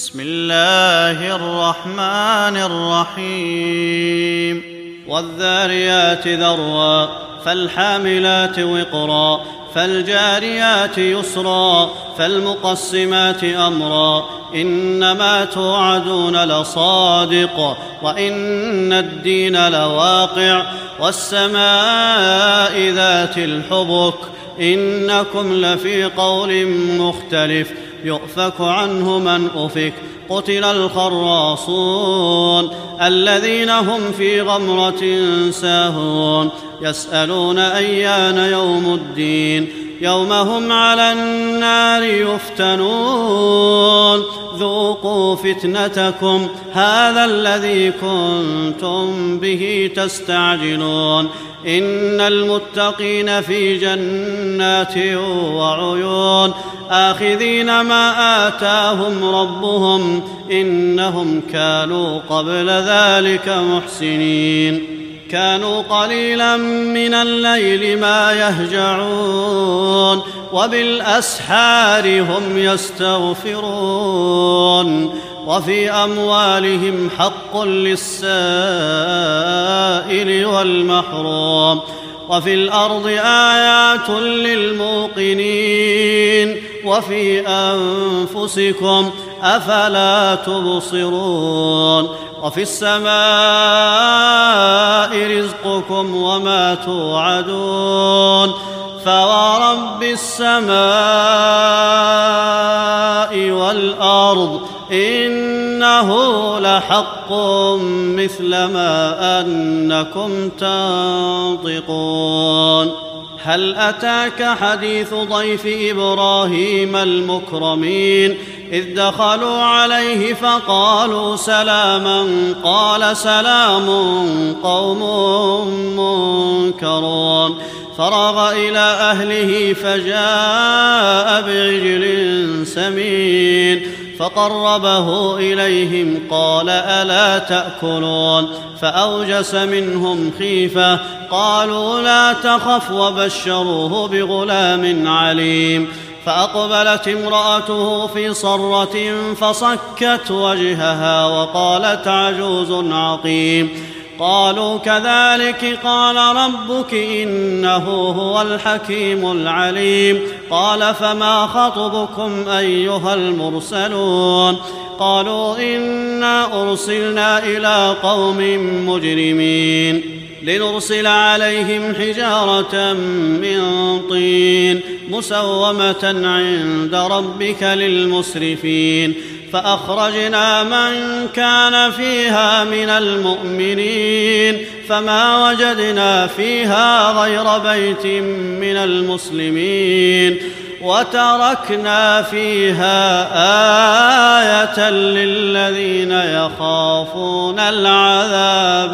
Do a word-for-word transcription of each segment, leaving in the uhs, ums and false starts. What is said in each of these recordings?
بسم الله الرحمن الرحيم والذاريات ذروا فالحاملات وقرا فالجاريات يسرا فالمقسمات أمرا إنما توعدون لصادق وإن الدين لواقع والسماء ذات الحبك إنكم لفي قول مختلف يؤفك عنه من أفك قتل الخراصون الذين هم في غمرة ساهون يسألون أيان يوم الدين يوم هم على النار يفتنون ذوقوا فتنتكم هذا الذي كنتم به تستعجلون إن المتقين في جنات وعيون آخذين ما آتاهم ربهم إنهم كانوا قبل ذلك محسنين كانوا قليلا من الليل ما يهجعون وبالأسحار هم يستغفرون وفي أموالهم حق للسائل والمحروم وفي الأرض آيات للموقنين وفي أنفسكم أفلا تبصرون وفي السماء رزقكم وما توعدون فورب السماء والأرض إنه لحق مثل ما أنكم تنطقون هل أتاك حديث ضيف إبراهيم المكرمين إذ دخلوا عليه فقالوا سلاما قال سلام قوم منكرون فرغ إلى أهله فجاء بعجل سمين فقربه إليهم قال ألا تأكلون فأوجس منهم خيفة قالوا لا تخف وبشروه بغلام عليم فأقبلت امرأته في صرة فصكت وجهها وقالت عجوز عقيم قالوا كذلك قال ربك إنه هو الحكيم العليم قال فما خطبكم أيها المرسلون قالوا إنا أرسلنا إلى قوم مجرمين لنرسل عليهم حجارة من طين مسومة عند ربك للمسرفين فأخرجنا من كان فيها من المؤمنين فما وجدنا فيها غير بيت من المسلمين وتركنا فيها آية للذين يخافون العذاب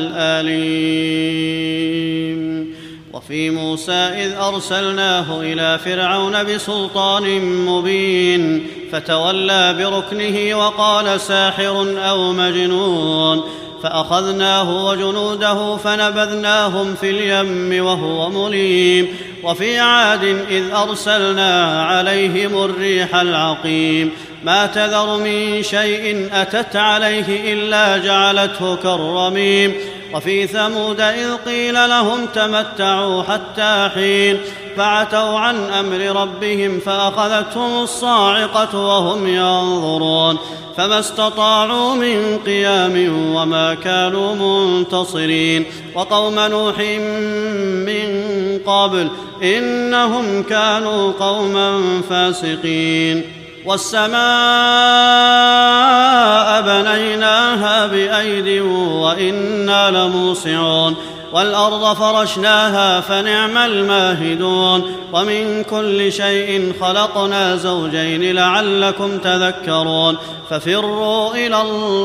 الأليم وفي موسى إذ أرسلناه إلى فرعون بسلطان مبين فتولى بركنه وقال ساحر أو مجنون فأخذناه وجنوده فنبذناهم في اليم وهو مليم وفي عاد إذ أرسلنا عليهم الريح العقيم ما تذر من شيء أتت عليه إلا جعلته كالرميم وفي ثمود إذ قيل لهم تمتعوا حتى حين فعتوا عن أمر ربهم فأخذتهم الصاعقة وهم ينظرون فما استطاعوا من قيام وما كانوا منتصرين وقوم نوح من قبل إنهم كانوا قوما فاسقين والسماء بنيناها بأيد وإنا لموسعون والأرض فرشناها فنعم الماهدون ومن كل شيء خلقنا زوجين لعلكم تذكرون ففروا إلى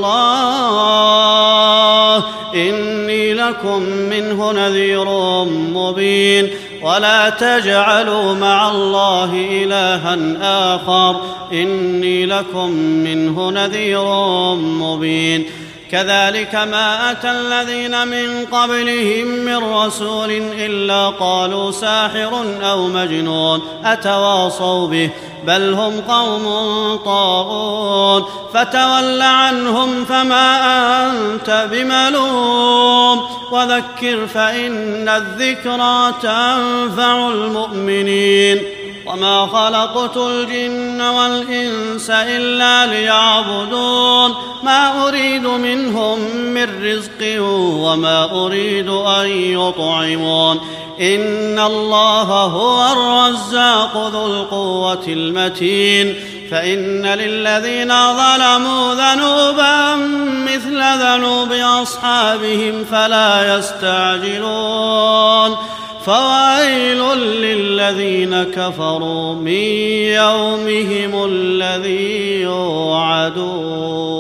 الله إني لكم منه نذير مبين ولا تجعلوا مع الله إلها آخر إني لكم منه نذير مبين كذلك ما أتى الذين من قبلهم من رسول إلا قالوا ساحر أو مجنون أتواصوا به بل هم قوم طاغون فتول عنهم فما أنت بملوم وذكر فإن الذكرى تنفع المؤمنين وما خلقت الجن والإنس إلا ليعبدون ما أريد منهم من رزق وما أريد أن يطعمون إن الله هو الرزاق ذو القوة المتين فإن للذين ظلموا ذنوبا مثل ذنوب أصحابهم فلا يستعجلون فويل للذين كفروا من يومهم الذي يوعدون.